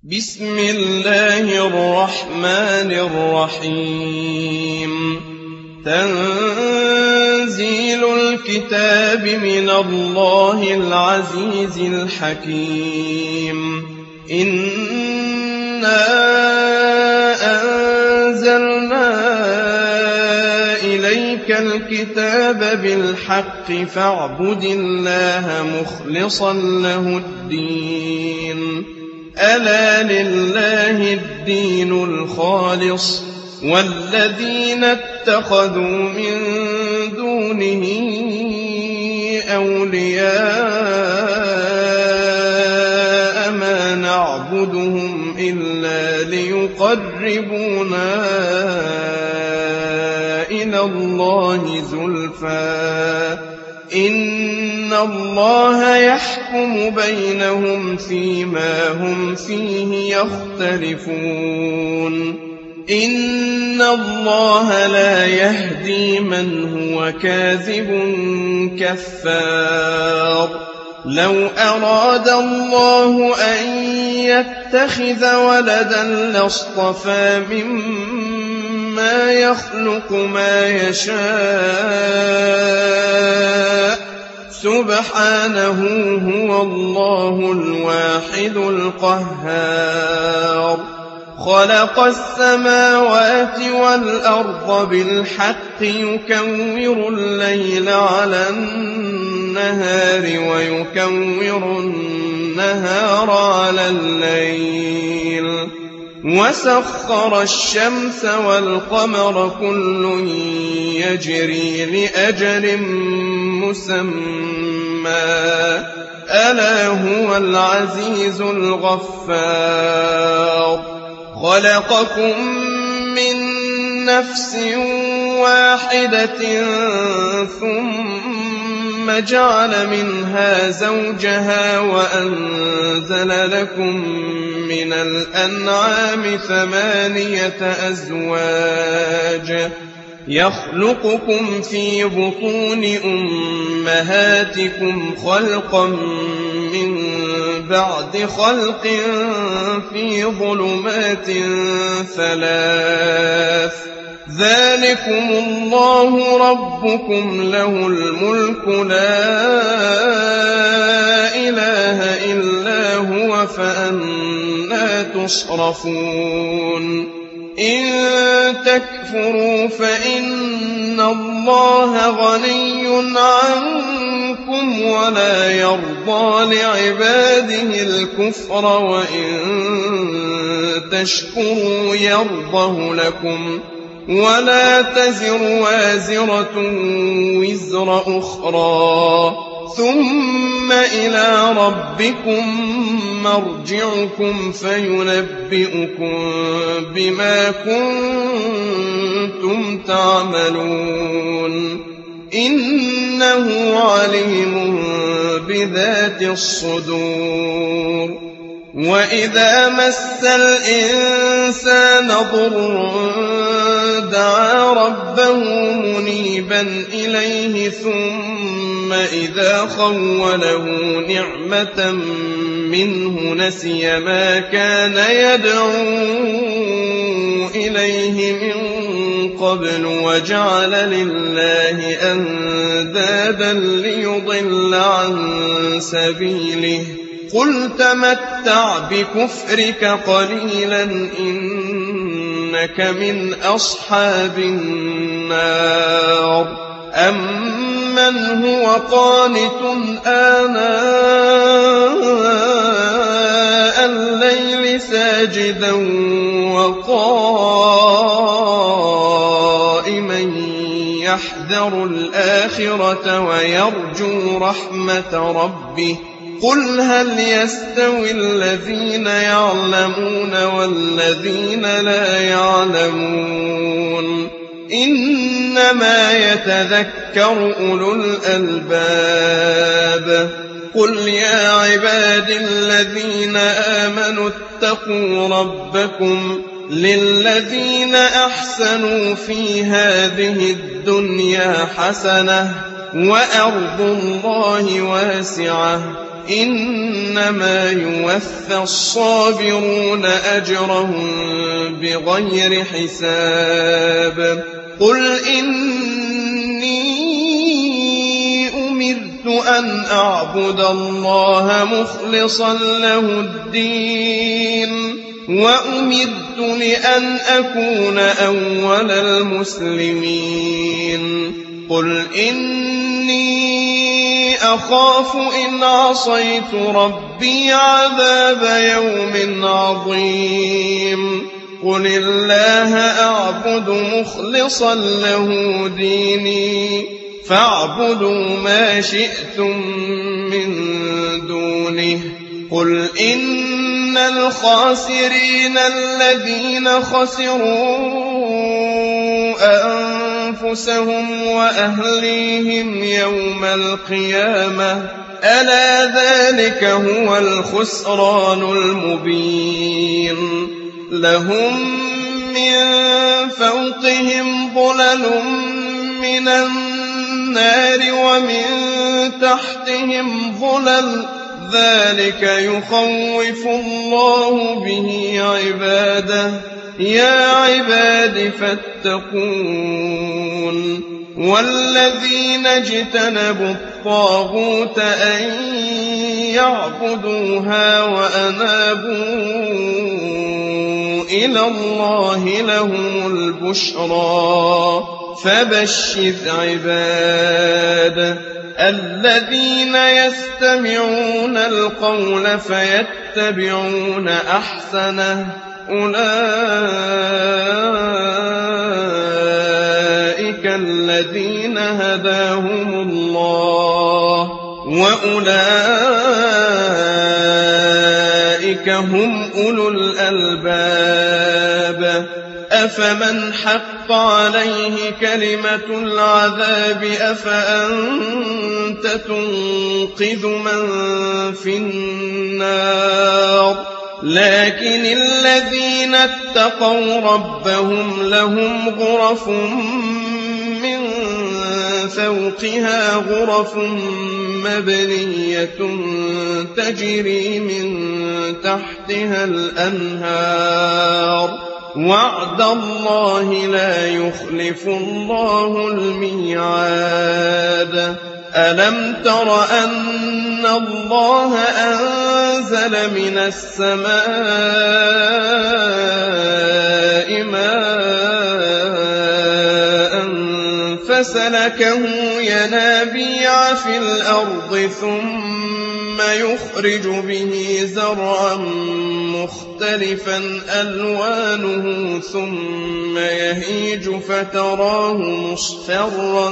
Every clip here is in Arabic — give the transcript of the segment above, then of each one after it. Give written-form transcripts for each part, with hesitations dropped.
بسم الله الرحمن الرحيم تنزيل الكتاب من الله العزيز الحكيم إنا أنزلنا إليك الكتاب بالحق فاعبد الله مخلصا له الدين ألا لله الدين الخالص والذين اتخذوا من دونه أولياء ما نعبدهم إلا ليقربونا إلى الله زلفى إن الله يحكم بينهم فيما هم فيه يختلفون إن الله لا يهدي من هو كاذب كفار لو أراد الله أن يتخذ ولدا لاصطفى مما يخلق ما يشاء سبحانه هو الله الواحد القهار خلق السماوات والأرض بالحق يكور الليل على النهار ويكور النهار على الليل وسخر الشمس والقمر كل يجري لأجل مسمى ألا هو العزيز الغفار خلقكم من نفس واحدة ثم جعل منها زوجها وأنزل لكم من الأنعام 8 أزواج يخلقكم في بطون أمهاتكم خلقا من بعد خلق في ظلمات 3 ذلكم الله ربكم له الملك لا إله إلا هو فأنى تصرفون إن تكفروا فإن الله غني عنكم ولا يرضى لعباده الكفر وإن تشكروا يرضه لكم ولا تزر وازرة وزر أخرى ثم إلى ربكم مرجعكم فينبئكم بما كنتم تعملون إنه عليم بذات الصدور وإذا مس الإنسان ضر دعا ربه منيبا إليه ثم إذا خوله نعمة منه نسي ما كان يدعو إليه من قبل وجعل لله أندادا ليضل عن سبيله قل تمتع بكفرك قليلا إنك من أصحاب النار أمن هو قانت آناء الليل ساجدا وقائما يحذر الآخرة ويرجو رحمة ربه قل هل يستوي الذين يعلمون والذين لا يعلمون إنما يتذكر أولو الألباب قل يا عباد الذين آمنوا اتقوا ربكم للذين أحسنوا في هذه الدنيا حسنة وأرض الله واسعة إنما يوفى الصابرون أجرهم بغير حساب قل إني أمرت أن أعبد الله مخلصا له الدين وأمرت لأن أكون أول المسلمين قل إني أخاف إن عصيت ربي عذاب يوم عظيم قل الله أعبد مخلصا له ديني فاعبدوا ما شئتم من دونه قل إن الخاسرين الذين خسروا أنفسهم وأهليهم يوم القيامة ألا ذلك هو الخسران المبين لهم من فوقهم ظلل من النار ومن تحتهم ظلل ذلك يخوف الله به عباده يا عباد فاتقون والذين اجتنبوا الطاغوت أن يعبدوها وأنابوا إلى الله لهم البشرى فبشر عباد الذين يستمعون القول فيتبعون أحسنه أولئك الذين هداهم الله وأولئك هم أولو الألباب أفمن حق عليه كلمة العذاب أفأنت تنقذ من في النار لكن الذين اتقوا ربهم لهم غرف من فوقها غرف مبنية تجري من تحتها الأنهار وعد الله لا يخلف الله الميعاد ألم تر أن الله أنزل من السماء ماء فسلكه ينابيع في الأرض ثم يخرج به زرعا مختلفا ألوانه ثم يهيج فتراه مصفرا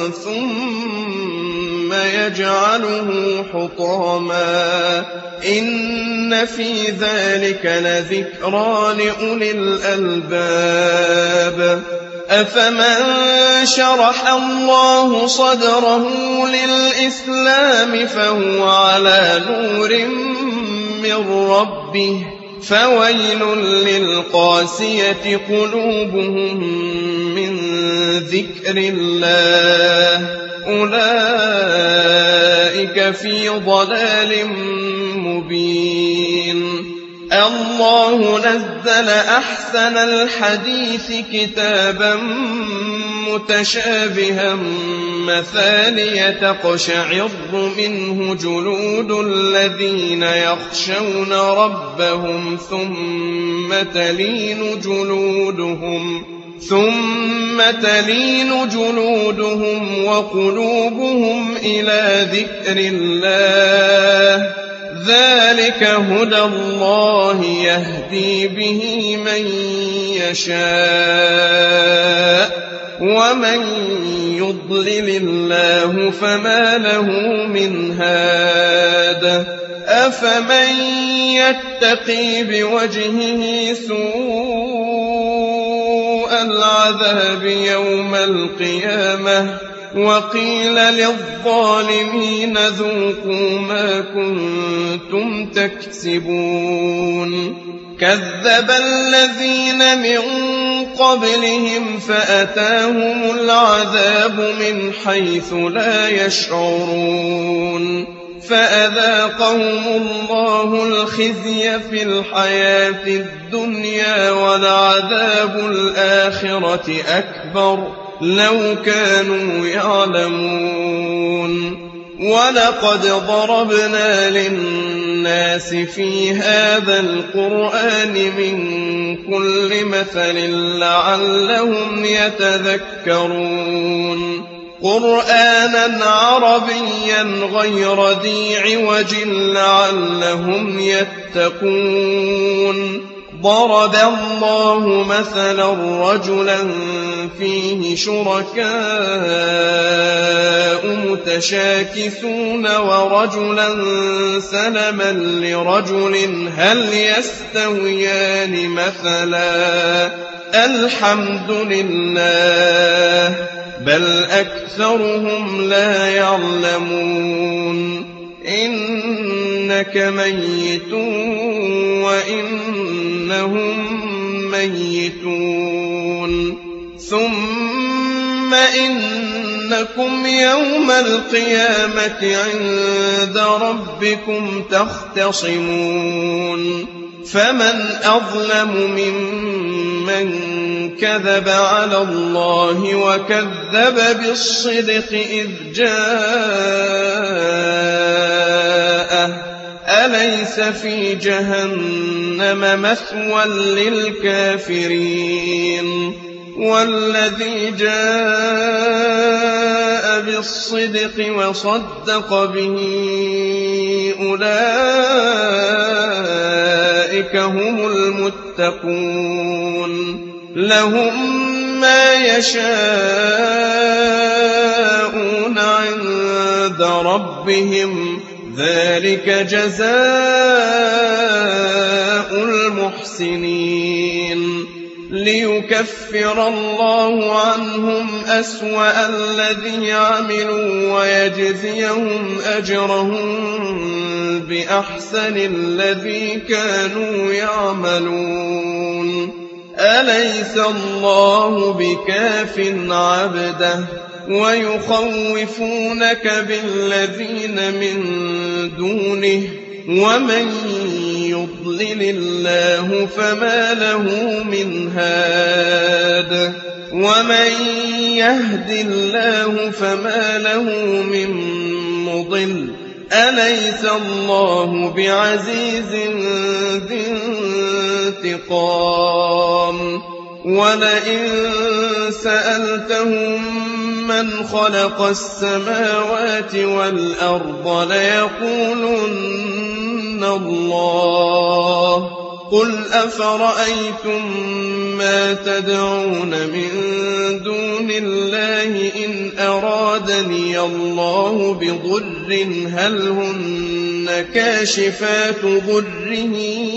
ثم يجعله حطاما إن في ذلك لذكرى لأولي الألباب أفمن شرح الله صدره للإسلام فهو على نور من ربه فويل للقاسية قلوبهم من ذكر الله أولئك في ضلال مبين الله نزل أحسن الحديث كتابا متشابها مثانية تقشعر منه جلود الذين يخشون ربهم ثم تلين جلودهم وقلوبهم إلى ذكر الله ذلك هدى الله يهدي به من يشاء ومن يضلل الله فما له من هاد أفمن يتقي بوجهه سوء العذاب يوم القيامة وقيل للظالمين ذوقوا ما كنتم تكسبون كذب الذين من قبلهم فأتاهم العذاب من حيث لا يشعرون فأذاقهم الله الخزي في الحياة الدنيا ولعذاب الآخرة أكبر لو كانوا يعلمون ولقد ضربنا للناس في هذا القرآن من كل مثل لعلهم يتذكرون قرآنا عربيا غير ذي عوج لعلهم يتقون ضرب الله مثلا رجلا فيه شركاء متشاكسون ورجلا سلما لرجل هل يستويان مثلا الحمد لله بل أكثرهم لا يعلمون إنك ميت وإنهم ميتون ثم إنكم يوم القيامة عند ربكم تختصمون فمن أظلم ممن كذب على الله وكذب بالصدق إذ جاءه أليس في جهنم مثوى للكافرين والذي جاء بالصدق وصدق به أولئك هم المتقون لهم ما يشاءون عند ربهم ذلك جزاء المحسنين ليكفر الله عنهم أسوأ الذي عملوا ويجزيهم أجرهم بأحسن الذي كانوا يعملون أليس الله بكاف عبده ويخوفونك بالذين من دونه ومن يضلل الله فما له من هاد ومن يهد الله فما له من مضل أليس الله بعزيز ذي انتقام ولئن سألتهم من خلق السماوات والأرض ليقولن الله قل أفرأيتم ما تدعون من دون الله إن أرادني الله بضر هل هن كاشفات ضره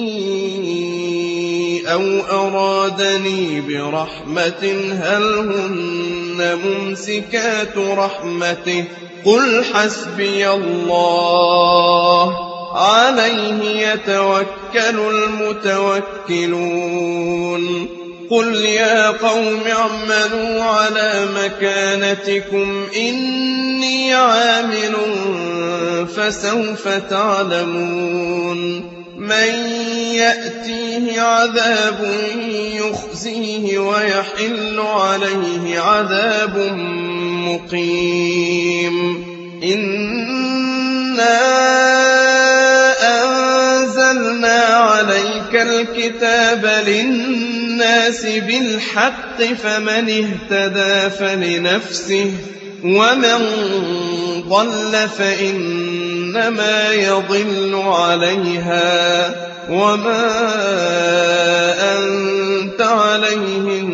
أو أرادني برحمة هل هن ممسكات رحمته قل حسبي الله عليه يتوكل المتوكلون قل يا قوم اعملوا على مكانتكم إني عامل فسوف تعلمون من يأتيه عذاب يخزيه ويحل عليه عذاب مقيم إنا أنزلنا عليك الكتاب للناس بالحق فمن اهتدى فلنفسه ومن ضل فإنما يضل عليها وما أنت عليهم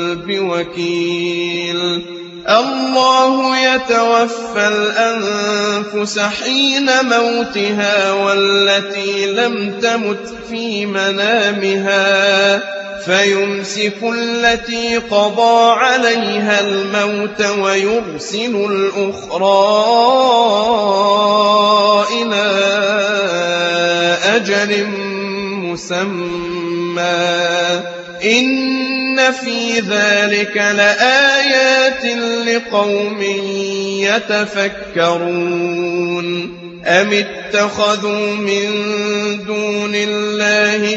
بوكيل الله يتوفى الأنفس حين موتها والتي لم تمت في منامها فيمسك التي قضى عليها الموت ويرسل الأخرى إلى أجل مسمى إن في ذلك لآيات لقوم يتفكرون أم اتخذوا من دون الله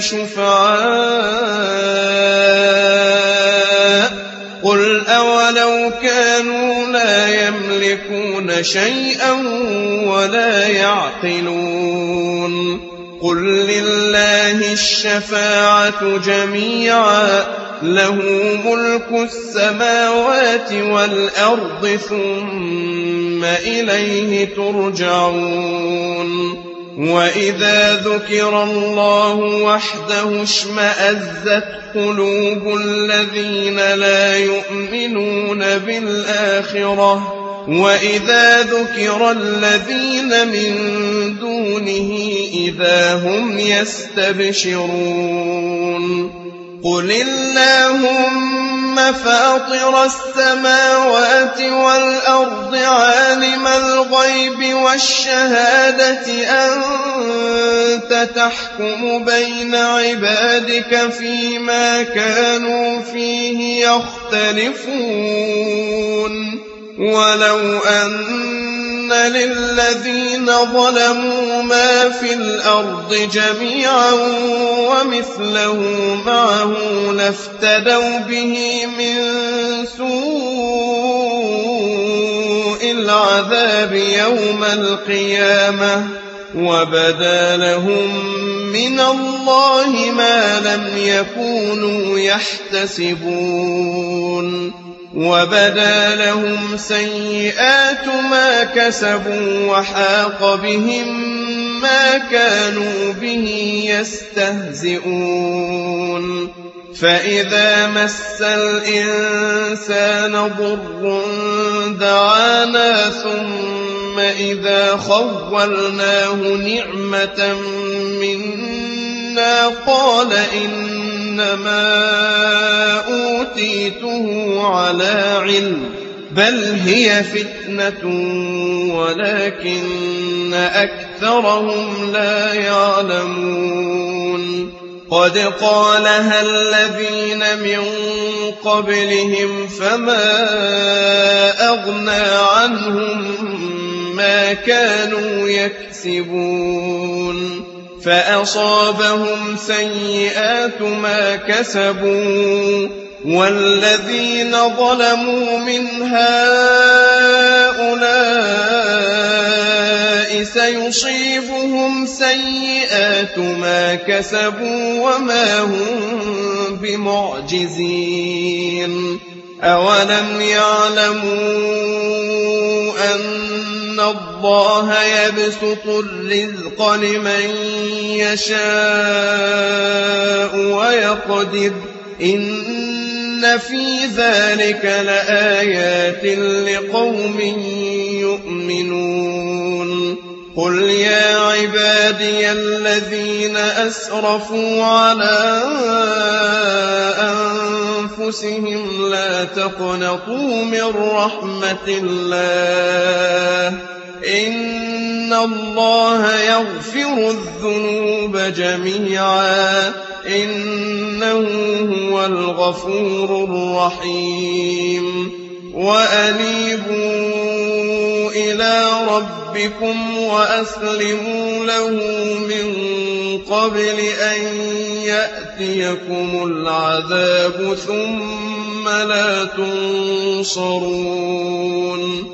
شفعاء قل أولو كانوا لا يملكون شيئا ولا يعقلون قل لله الشفاعة جميعا له ملك السماوات والأرض ثم إليه ترجعون وإذا ذكر الله وحده اشمأزت قلوب الذين لا يؤمنون بالآخرة وإذا ذكر الذين من دونه إذا هم يستبشرون قل اللهم فاطر السماوات والأرض عالم الغيب والشهادة أنت تحكم بين عبادك فيما كانوا فيه يختلفون ولو أن للذين ظلموا ما في الأرض جميعا ومثله معه لافتدوا به من سوء العذاب يوم القيامة وبدا لهم من الله ما لم يكونوا يحتسبون وبدا لهم سيئات ما كسبوا وحاق بهم ما كانوا به يستهزئون فإذا مس الإنسان ضر دعانا ثم إذا خولناه نعمة منا قال إنما أوتيته على علم بل هي فتنة ولكن أكثرهم لا يعلمون قد قالها الذين من قبلهم فما أغنى عنهم ما كانوا يكسبون فأصابهم سيئات ما كسبوا والذين ظلموا من هؤلاء سيصيبهم سيئات ما كسبوا وما هم بمعجزين أولم يعلموا أن الله يبسط الرزق لمن يشاء ويقدر إن في ذلك لآيات لقوم يؤمنون قل يا عبادي الذين أسرفوا على أنفسهم لا تقنطوا من رحمة الله إن الله يغفر الذنوب جميعا إنه هو الغفور الرحيم وأنيبوا إلى ربكم وأسلموا له من قبل أن يأتيكم العذاب ثم لا تنصرون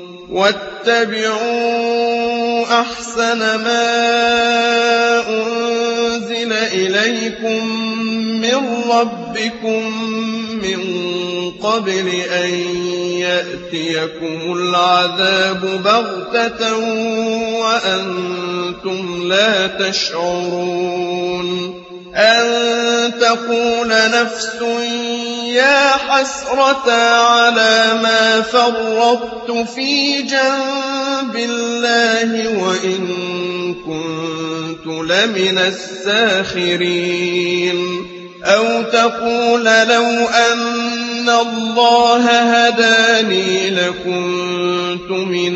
واتبعوا أحسن ما أنزل إليكم من ربكم من قبل أن يأتيكم العذاب بغتة وأنتم لا تشعرون أن تقول نفس يا حسرة على ما فرطت في جنب الله وإن كنت لمن الساخرين أو تقول لو أن الله هداني لكنت من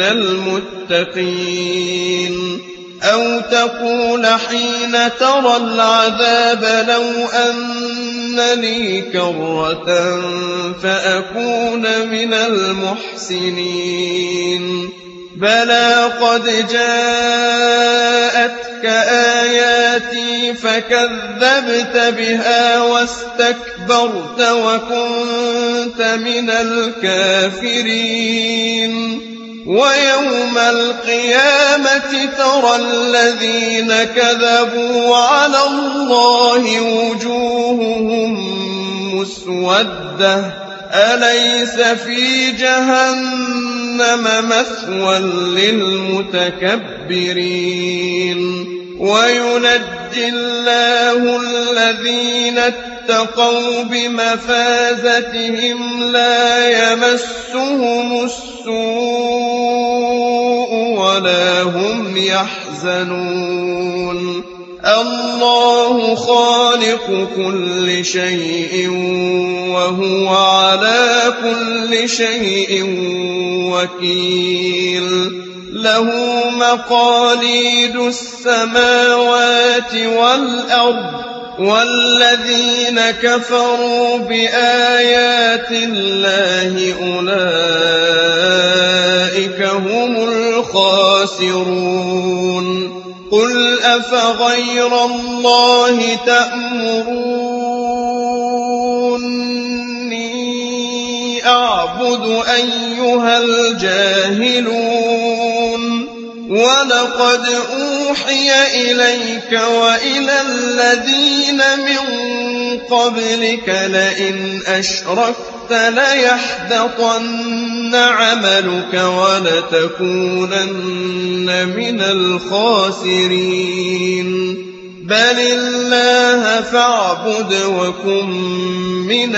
المتقين أو تقول حين ترى العذاب لو أن لي كرة فأكون من المحسنين بلى قد جاءتك آياتي فكذبت بها واستكبرت وكنت من الكافرين ويوم القيامة ترى الذين كذبوا على الله وجوههم مسودة أليس في جهنم مثوى للمتكبرين وينجي الله الذين اتقوا بمفازتهم لا يمسهم السوء ولا هم يحزنون الله خالق كل شيء وهو على كل شيء وكيل له مقاليد السماوات والأرض والذين كفروا بآيات الله أولئك هم الخاسرون قل أفغير الله تأمروني أعبد أيها الجاهلون ولقد أوحي إليك وإلى الذين من قبلك لئن أشركت ليحبطن عملك ولتكونن من الخاسرين بل الله فاعبد وكن من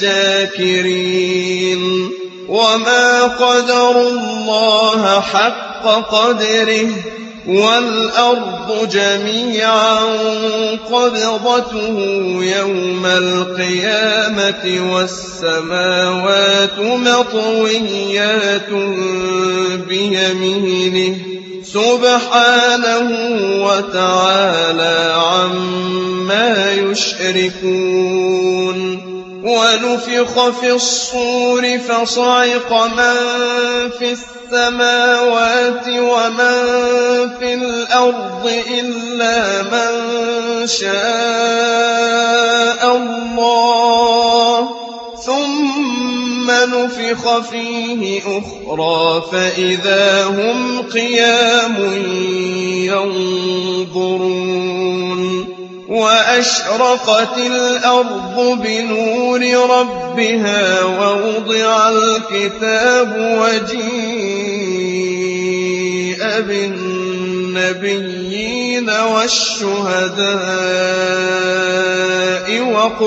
الشاكرين وما قدروا الله حق قدره والأرض جميعا قبضته يوم القيامة والسماوات مطويات بيمينه سبحانه وتعالى عما يشركون ونفخ في الصور فصعق من في السماوات ومن في الأرض إلا من شاء الله ثم نفخ فيه أخرى فإذا هم قيام ينظرون وأشرقت الأرض بنور ربها ووضع الكتاب وجيء بالنبيين والشهداء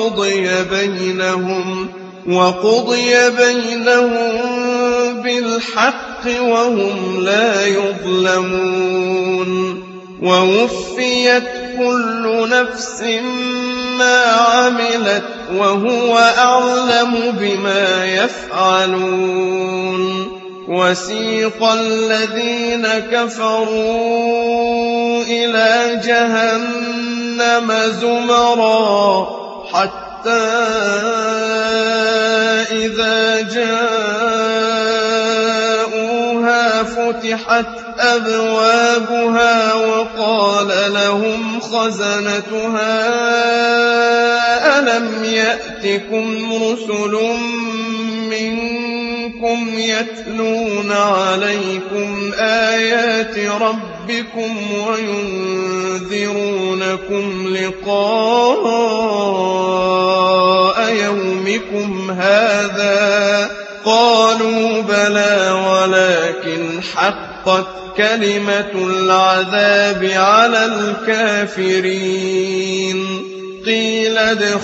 وقضي بينهم بالحق وهم لا يظلمون ووفيت كل نفس ما عملت وهو أعلم بما يفعلون وسيق الذين كفروا إلى جهنم زمرا حتى إذا جاءوها فتحت أبوابها وقال لهم خزنتها ألم يأتكم رسل منكم يتلون عليكم آيات ربكم وينذرونكم لقاء يومكم هذا قالوا بلى ولكن حقت كلمة العذاب على الكافرين قيل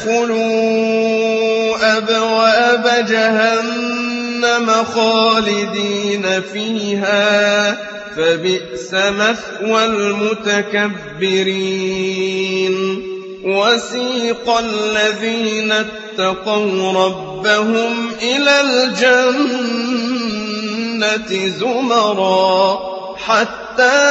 ادخلوا أبواب جهنم خالدين فيها فبئس مثوى المتكبرين وسيق الذين اتقوا ربهم إلى الجنة زمرا حتى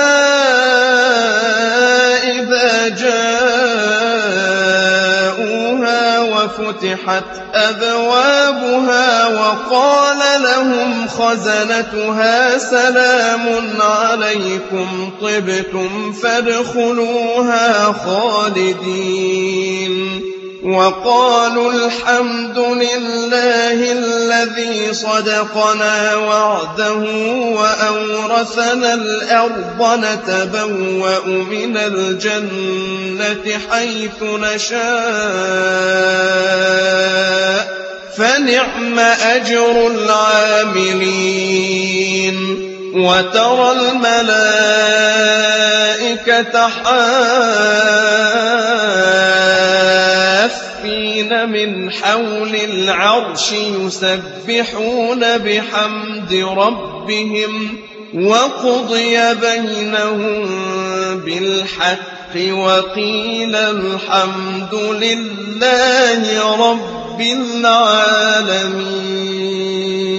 إذا جاءوها ففتحت أبوابها وقال لهم خزنتها سلام عليكم طبتم فادخلوها خالدين وقالوا الحمد لله الذي صدقنا وعده وأورثنا الأرض نتبوأ من الجنة حيث نشاء فنعم أجر العاملين وترى الملائكة حافين من حول العرش يسبحون بحمد ربهم وقضي بينهم بالحق وقيل الحمد لله رب العالمين.